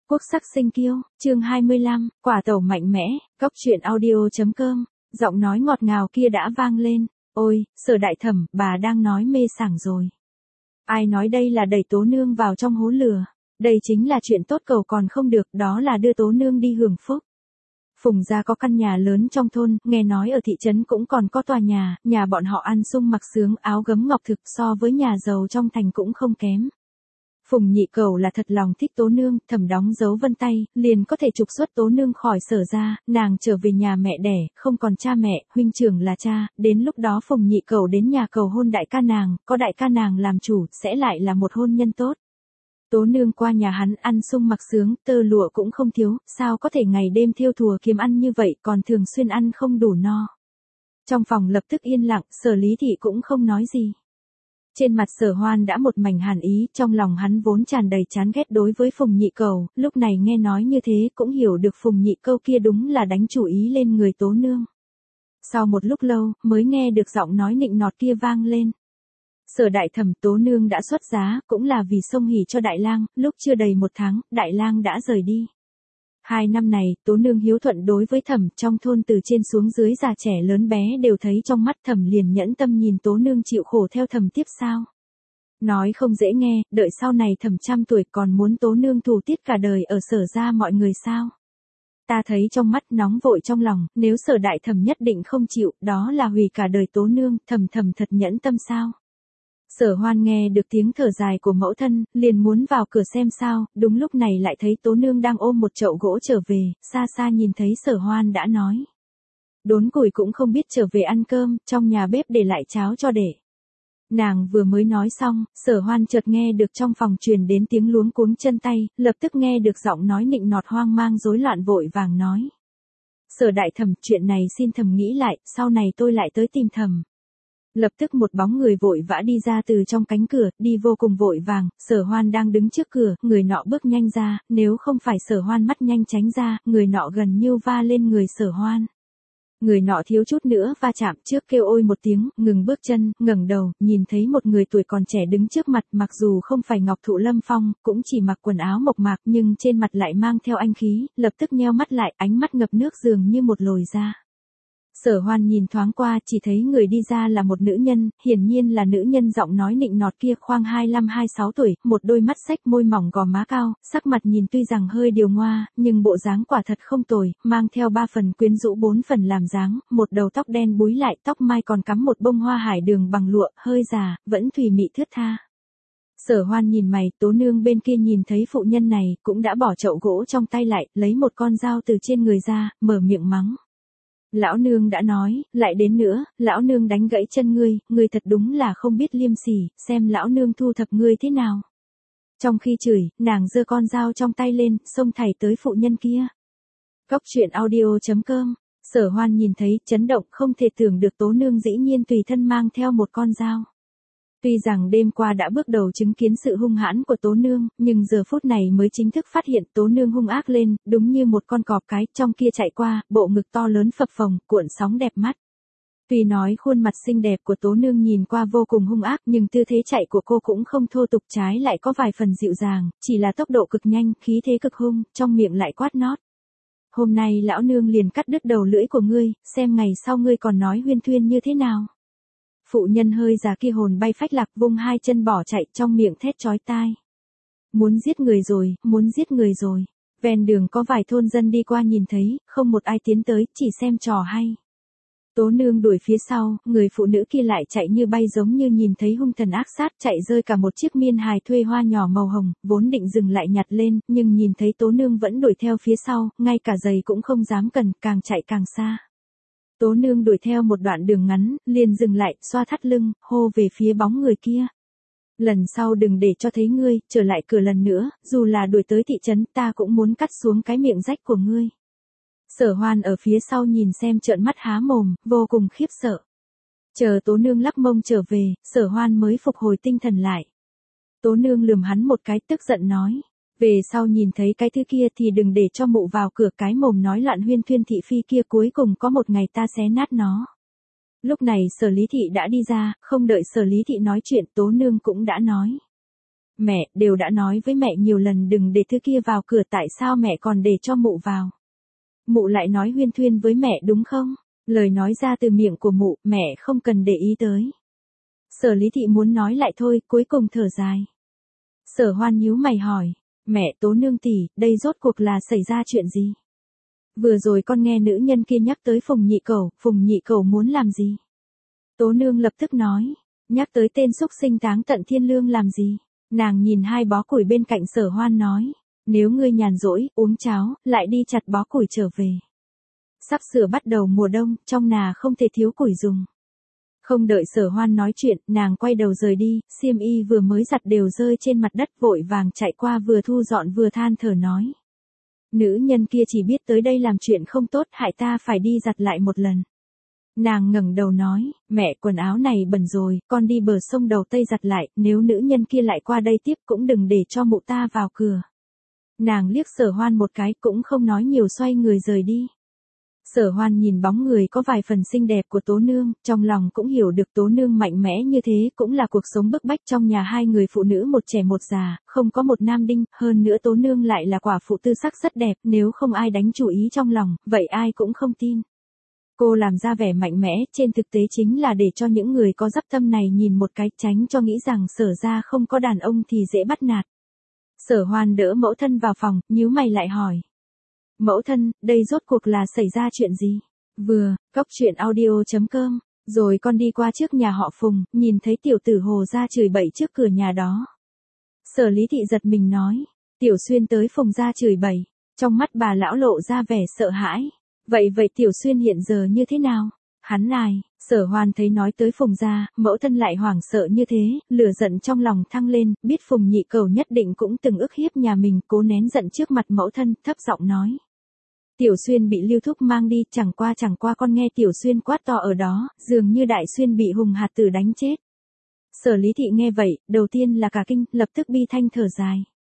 Quốc sắc sinh kiêu, chương 25, quả tẩu mạnh mẽ, cóc truyện audio.com, giọng nói ngọt ngào kia đã vang lên, ôi, Sở đại thẩm, bà đang nói mê sảng rồi. Ai nói đây là đẩy Tố Nương vào trong hố lửa, đây chính là chuyện tốt cầu còn không được, đó là đưa Tố Nương đi hưởng phúc. Phùng gia có căn nhà lớn trong thôn, nghe nói ở thị trấn cũng còn có tòa nhà bọn họ ăn sung mặc sướng áo gấm ngọc thực so với nhà giàu trong thành cũng không kém. Phùng nhị cẩu là thật lòng thích Tố Nương, thầm đóng dấu vân tay, liền có thể trục xuất Tố Nương khỏi Sở gia, nàng trở về nhà mẹ đẻ, không còn cha mẹ, huynh trưởng là cha, đến lúc đó Phùng nhị cẩu đến nhà cầu hôn đại ca nàng, có đại ca nàng làm chủ, sẽ lại là một hôn nhân tốt. Tố Nương qua nhà hắn ăn sung mặc sướng, tơ lụa cũng không thiếu, sao có thể ngày đêm thiêu thùa kiếm ăn như vậy, còn thường xuyên ăn không đủ no. Trong phòng lập tức yên lặng, Sở Lý Thị cũng không nói gì. Trên mặt Sở Hoan đã một mảnh hàn ý, trong lòng hắn vốn tràn đầy chán ghét đối với Phùng nhị cẩu, lúc này nghe nói như thế cũng hiểu được Phùng nhị cẩu kia đúng là đánh chủ ý lên người Tố Nương. Sau một lúc lâu, mới nghe được giọng nói nịnh nọt kia vang lên. Sở đại thẩm, Tố Nương đã xuất giá, cũng là vì xông hỉ cho đại lang, lúc chưa đầy 1 tháng, đại lang đã rời đi. 2 năm này, Tố Nương hiếu thuận đối với thẩm, trong thôn từ trên xuống dưới già trẻ lớn bé đều thấy trong mắt thẩm, liền nhẫn tâm nhìn Tố Nương chịu khổ theo thẩm tiếp sao. Nói không dễ nghe, đợi sau này thẩm trăm tuổi còn muốn Tố Nương thủ tiết cả đời ở Sở gia mọi người sao. Ta thấy trong mắt nóng vội trong lòng, nếu Sở đại thẩm nhất định không chịu, đó là hủy cả đời Tố Nương, thẩm thật nhẫn tâm sao. Sở Hoan nghe được tiếng thở dài của mẫu thân, liền muốn vào cửa xem sao, đúng lúc này lại thấy Tố Nương đang ôm một chậu gỗ trở về, xa xa nhìn thấy Sở Hoan đã nói. Đốn củi cũng không biết trở về ăn cơm, trong nhà bếp để lại cháo cho để. Nàng vừa mới nói xong, Sở Hoan chợt nghe được trong phòng truyền đến tiếng luống cuống chân tay, lập tức nghe được giọng nói nịnh nọt hoang mang rối loạn vội vàng nói. Sở đại thẩm, chuyện này xin thẩm nghĩ lại, sau này tôi lại tới tìm thẩm. Lập tức một bóng người vội vã đi ra từ trong cánh cửa, đi vô cùng vội vàng, Sở Hoan đang đứng trước cửa, người nọ bước nhanh ra, nếu không phải Sở Hoan mắt nhanh tránh ra, người nọ gần như va lên người Sở Hoan. Người nọ thiếu chút nữa va chạm, trước kêu ôi một tiếng, ngừng bước chân, ngẩng đầu, nhìn thấy một người tuổi còn trẻ đứng trước mặt, mặc dù không phải Ngọc Thụ Lâm Phong, cũng chỉ mặc quần áo mộc mạc nhưng trên mặt lại mang theo anh khí, lập tức nheo mắt lại, ánh mắt ngập nước dường như một lồi ra. Sở Hoan nhìn thoáng qua, chỉ thấy người đi ra là một nữ nhân, hiển nhiên là nữ nhân giọng nói nịnh nọt kia, khoang 25-26 tuổi, một đôi mắt xách, môi mỏng gò má cao, sắc mặt nhìn tuy rằng hơi điều ngoa, nhưng bộ dáng quả thật không tồi, mang theo 3 phần quyến rũ 4 phần làm dáng, một đầu tóc đen búi lại, tóc mai còn cắm một bông hoa hải đường bằng lụa, hơi già, vẫn thùy mị thướt tha. Sở Hoan nhìn mày, Tố Nương bên kia nhìn thấy phụ nhân này, cũng đã bỏ chậu gỗ trong tay lại, lấy một con dao từ trên người ra, mở miệng mắng. Lão nương đã nói, lại đến nữa, lão nương đánh gãy chân ngươi thật đúng là không biết liêm sỉ, xem lão nương thu thập ngươi thế nào. Trong khi chửi, nàng giơ con dao trong tay lên, xông thảy tới phụ nhân kia. Cóc truyện audio.com, Sở Hoan nhìn thấy, chấn động, không thể tưởng được Tố Nương dĩ nhiên tùy thân mang theo một con dao. Tuy rằng đêm qua đã bước đầu chứng kiến sự hung hãn của Tố Nương, nhưng giờ phút này mới chính thức phát hiện Tố Nương hung ác lên, đúng như một con cọp cái, trong kia chạy qua, bộ ngực to lớn phập phồng, cuộn sóng đẹp mắt. Tuy nói khuôn mặt xinh đẹp của Tố Nương nhìn qua vô cùng hung ác, nhưng tư thế chạy của cô cũng không thô tục, trái lại có vài phần dịu dàng, chỉ là tốc độ cực nhanh, khí thế cực hung, trong miệng lại quát nót. Hôm nay lão nương liền cắt đứt đầu lưỡi của ngươi, xem ngày sau ngươi còn nói huyên thuyên như thế nào. Phụ nhân hơi già kia hồn bay phách lạc, vung 2 chân bỏ chạy, trong miệng thét chói tai. Muốn giết người rồi, muốn giết người rồi. Ven đường có vài thôn dân đi qua nhìn thấy, không một ai tiến tới, chỉ xem trò hay. Tố Nương đuổi phía sau, người phụ nữ kia lại chạy như bay giống như nhìn thấy hung thần ác sát, chạy rơi cả một chiếc miên hài thuê hoa nhỏ màu hồng, vốn định dừng lại nhặt lên, nhưng nhìn thấy Tố Nương vẫn đuổi theo phía sau, ngay cả giày cũng không dám cần, càng chạy càng xa. Tố Nương đuổi theo một đoạn đường ngắn, liền dừng lại, xoa thắt lưng, hô về phía bóng người kia. Lần sau đừng để cho thấy ngươi, trở lại cửa lần nữa, dù là đuổi tới thị trấn, ta cũng muốn cắt xuống cái miệng rách của ngươi. Sở Hoan ở phía sau nhìn xem trợn mắt há mồm, vô cùng khiếp sợ. Chờ Tố Nương lắc mông trở về, Sở Hoan mới phục hồi tinh thần lại. Tố Nương lườm hắn một cái, tức giận nói. Về sau nhìn thấy cái thứ kia thì đừng để cho mụ vào cửa, cái mồm nói loạn huyên thuyên thị phi kia cuối cùng có một ngày ta xé nát nó. Lúc này Sở Lý Thị đã đi ra, không đợi Sở Lý Thị nói chuyện, Tố Nương cũng đã nói. Mẹ, đều đã nói với mẹ nhiều lần đừng để thứ kia vào cửa, tại sao mẹ còn để cho mụ vào? Mụ lại nói huyên thuyên với mẹ đúng không? Lời nói ra từ miệng của mụ, mẹ không cần để ý tới. Sở Lý Thị muốn nói lại thôi, cuối cùng thở dài. Sở Hoan nhíu mày hỏi, mẹ Tố nương tỷ, đây rốt cuộc là xảy ra chuyện gì? Vừa rồi con nghe nữ nhân kia nhắc tới Phùng Nhị Cẩu muốn làm gì? Tố nương lập tức nói, nhắc tới tên xúc sinh táng tận thiên lương làm gì? Nàng nhìn hai bó củi bên cạnh Sở Hoan nói, nếu ngươi nhàn rỗi, uống cháo, lại đi chặt bó củi trở về. Sắp sửa bắt đầu mùa đông, trong nhà không thể thiếu củi dùng. Không đợi Sở Hoan nói chuyện, nàng quay đầu rời đi, xiêm y vừa mới giặt đều rơi trên mặt đất, vội vàng chạy qua vừa thu dọn vừa than thở nói. Nữ nhân kia chỉ biết tới đây làm chuyện không tốt, hại ta phải đi giặt lại một lần. Nàng ngẩng đầu nói, mẹ quần áo này bẩn rồi, con đi bờ sông đầu Tây giặt lại, nếu nữ nhân kia lại qua đây tiếp cũng đừng để cho mụ ta vào cửa. Nàng liếc Sở Hoan một cái cũng không nói nhiều, xoay người rời đi. Sở Hoan nhìn bóng người có vài phần xinh đẹp của Tố nương, trong lòng cũng hiểu được Tố nương mạnh mẽ như thế cũng là cuộc sống bức bách trong nhà hai người phụ nữ một trẻ một già, không có một nam đinh, hơn nữa Tố nương lại là quả phụ tư sắc rất đẹp, nếu không ai đánh chủ ý trong lòng, vậy ai cũng không tin. Cô làm ra vẻ mạnh mẽ, trên thực tế chính là để cho những người có dắp tâm này nhìn một cái, tránh cho nghĩ rằng Sở gia không có đàn ông thì dễ bắt nạt. Sở Hoan đỡ mẫu thân vào phòng, nhíu mày lại hỏi. Mẫu thân, đây rốt cuộc là xảy ra chuyện gì? Vừa, cóc truyện audio.com, rồi con đi qua trước nhà họ Phùng, nhìn thấy tiểu tử Hồ gia chửi bậy trước cửa nhà đó. Sở Lý Thị giật mình nói, Tiểu Xuyên tới Phùng gia chửi bậy, trong mắt bà lão lộ ra vẻ sợ hãi. Vậy Tiểu Xuyên hiện giờ như thế nào? Hắn ai? Sở Hoan thấy nói tới Phùng gia, mẫu thân lại hoảng sợ như thế, lửa giận trong lòng thăng lên, biết Phùng Nhị Cẩu nhất định cũng từng ức hiếp nhà mình, cố nén giận trước mặt mẫu thân, thấp giọng nói. Tiểu Xuyên bị Lưu Thúc mang đi, chẳng qua con nghe Tiểu Xuyên quát to ở đó, dường như Đại Xuyên bị Hùng Hạt Tử đánh chết. Sở Lý Thị nghe vậy, đầu tiên là cả kinh, lập tức bi thanh thở dài.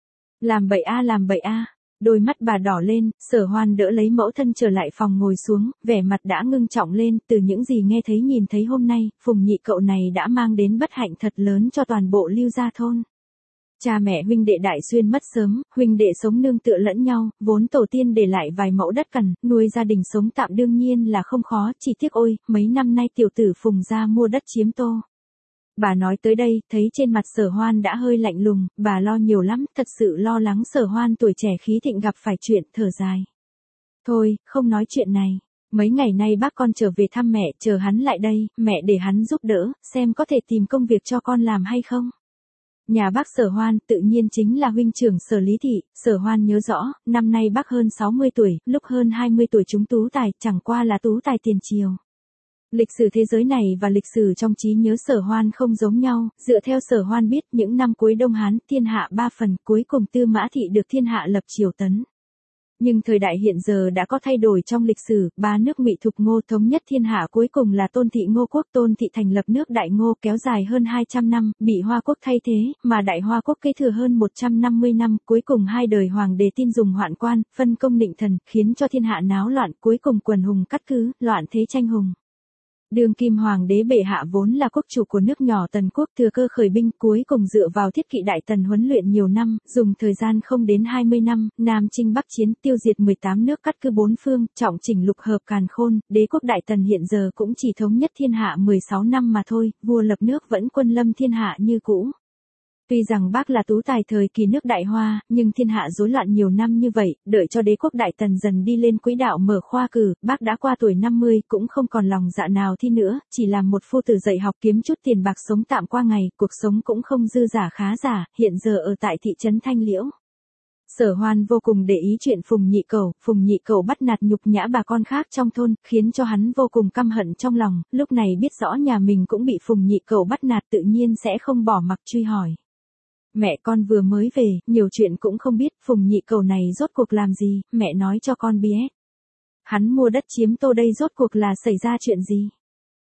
Làm bậy a. Đôi mắt bà đỏ lên, Sở Hoan đỡ lấy mẫu thân trở lại phòng ngồi xuống, vẻ mặt đã ngưng trọng lên, từ những gì nghe thấy nhìn thấy hôm nay, Phùng Nhị Cậu này đã mang đến bất hạnh thật lớn cho toàn bộ Lưu gia thôn. Cha mẹ huynh đệ Đại Xuyên mất sớm, huynh đệ sống nương tựa lẫn nhau, vốn tổ tiên để lại vài mẫu đất cằn, nuôi gia đình sống tạm đương nhiên là không khó, chỉ tiếc ôi, mấy năm nay tiểu tử Phùng gia mua đất chiếm tô. Bà nói tới đây, thấy trên mặt Sở Hoan đã hơi lạnh lùng, bà lo nhiều lắm, thật sự lo lắng Sở Hoan tuổi trẻ khí thịnh gặp phải chuyện, thở dài. Thôi, không nói chuyện này. Mấy ngày nay bác con trở về thăm mẹ, chờ hắn lại đây, mẹ để hắn giúp đỡ, xem có thể tìm công việc cho con làm hay không. Nhà bác Sở Hoan tự nhiên chính là huynh trưởng Sở Lý Thị, Sở Hoan nhớ rõ, năm nay bác hơn 60 tuổi, lúc hơn 20 tuổi trúng tú tài, chẳng qua là tú tài tiền triều. Lịch sử thế giới này và lịch sử trong trí nhớ Sở Hoan không giống nhau, dựa theo Sở Hoan biết những năm cuối Đông Hán, thiên hạ 3 phần, cuối cùng Tư Mã Thị được thiên hạ lập triều tấn. Nhưng thời đại hiện giờ đã có thay đổi trong lịch sử, ba nước Ngụy Thục Ngô thống nhất thiên hạ cuối cùng là Tôn Thị Ngô Quốc, Tôn Thị thành lập nước Đại Ngô kéo dài hơn 200 năm, bị Hoa Quốc thay thế, mà Đại Hoa Quốc kế thừa hơn 150 năm, cuối cùng hai đời hoàng đế tin dùng hoạn quan, phân công nịnh thần, khiến cho thiên hạ náo loạn, cuối cùng quần hùng cắt cứ, loạn thế tranh hùng. Đương kim hoàng đế bệ hạ vốn là quốc chủ của nước nhỏ Tần quốc, thừa cơ khởi binh, cuối cùng dựa vào thiết kỵ Đại Tần huấn luyện nhiều năm, dùng thời gian không đến 20 năm, Nam chinh Bắc chiến, tiêu diệt 18 nước cắt cứ bốn phương, trọng chỉnh lục hợp càn khôn, đế quốc Đại Tần hiện giờ cũng chỉ thống nhất thiên hạ 16 năm mà thôi, vua lập nước vẫn quân lâm thiên hạ như cũ. Tuy rằng bác là tú tài thời kỳ nước Đại Hoa, nhưng thiên hạ rối loạn nhiều năm như vậy, đợi cho đế quốc Đại Tần dần đi lên quỹ đạo mở khoa cử, bác đã qua tuổi 50 cũng không còn lòng dạ nào thi nữa, chỉ làm một phu tử dạy học kiếm chút tiền bạc sống tạm qua ngày, cuộc sống cũng không dư giả khá giả, hiện giờ ở tại thị trấn Thanh Liễu. Sở Hoan vô cùng để ý chuyện Phùng Nhị Cẩu bắt nạt nhục nhã bà con khác trong thôn, khiến cho hắn vô cùng căm hận trong lòng, lúc này biết rõ nhà mình cũng bị Phùng Nhị Cẩu bắt nạt tự nhiên sẽ không bỏ mặc truy hỏi. Mẹ con vừa mới về, nhiều chuyện cũng không biết, Phùng Nhị Cẩu này rốt cuộc làm gì, mẹ nói cho con biết. Hắn mua đất chiếm tô đây rốt cuộc là xảy ra chuyện gì?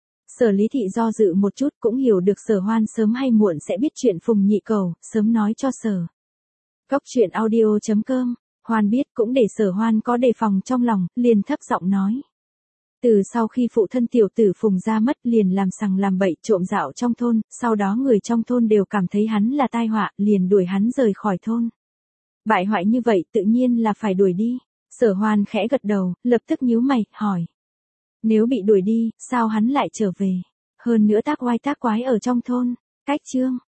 Sở Lý Thị do dự một chút cũng hiểu được Sở Hoan sớm hay muộn sẽ biết chuyện Phùng Nhị Cẩu, sớm nói cho Sở. Cóc truyện audio.com, Hoan biết cũng để Sở Hoan có đề phòng trong lòng, liền thấp giọng nói. Từ sau khi phụ thân tiểu tử Phùng ra mất liền làm sằng làm bậy trộm dạo trong thôn, sau đó người trong thôn đều cảm thấy hắn là tai họa, liền đuổi hắn rời khỏi thôn. Bại hoại như vậy tự nhiên là phải đuổi đi. Sở Hoan khẽ gật đầu, lập tức nhíu mày, hỏi. Nếu bị đuổi đi, sao hắn lại trở về? Hơn nữa tác oai tác quái ở trong thôn. Cách chương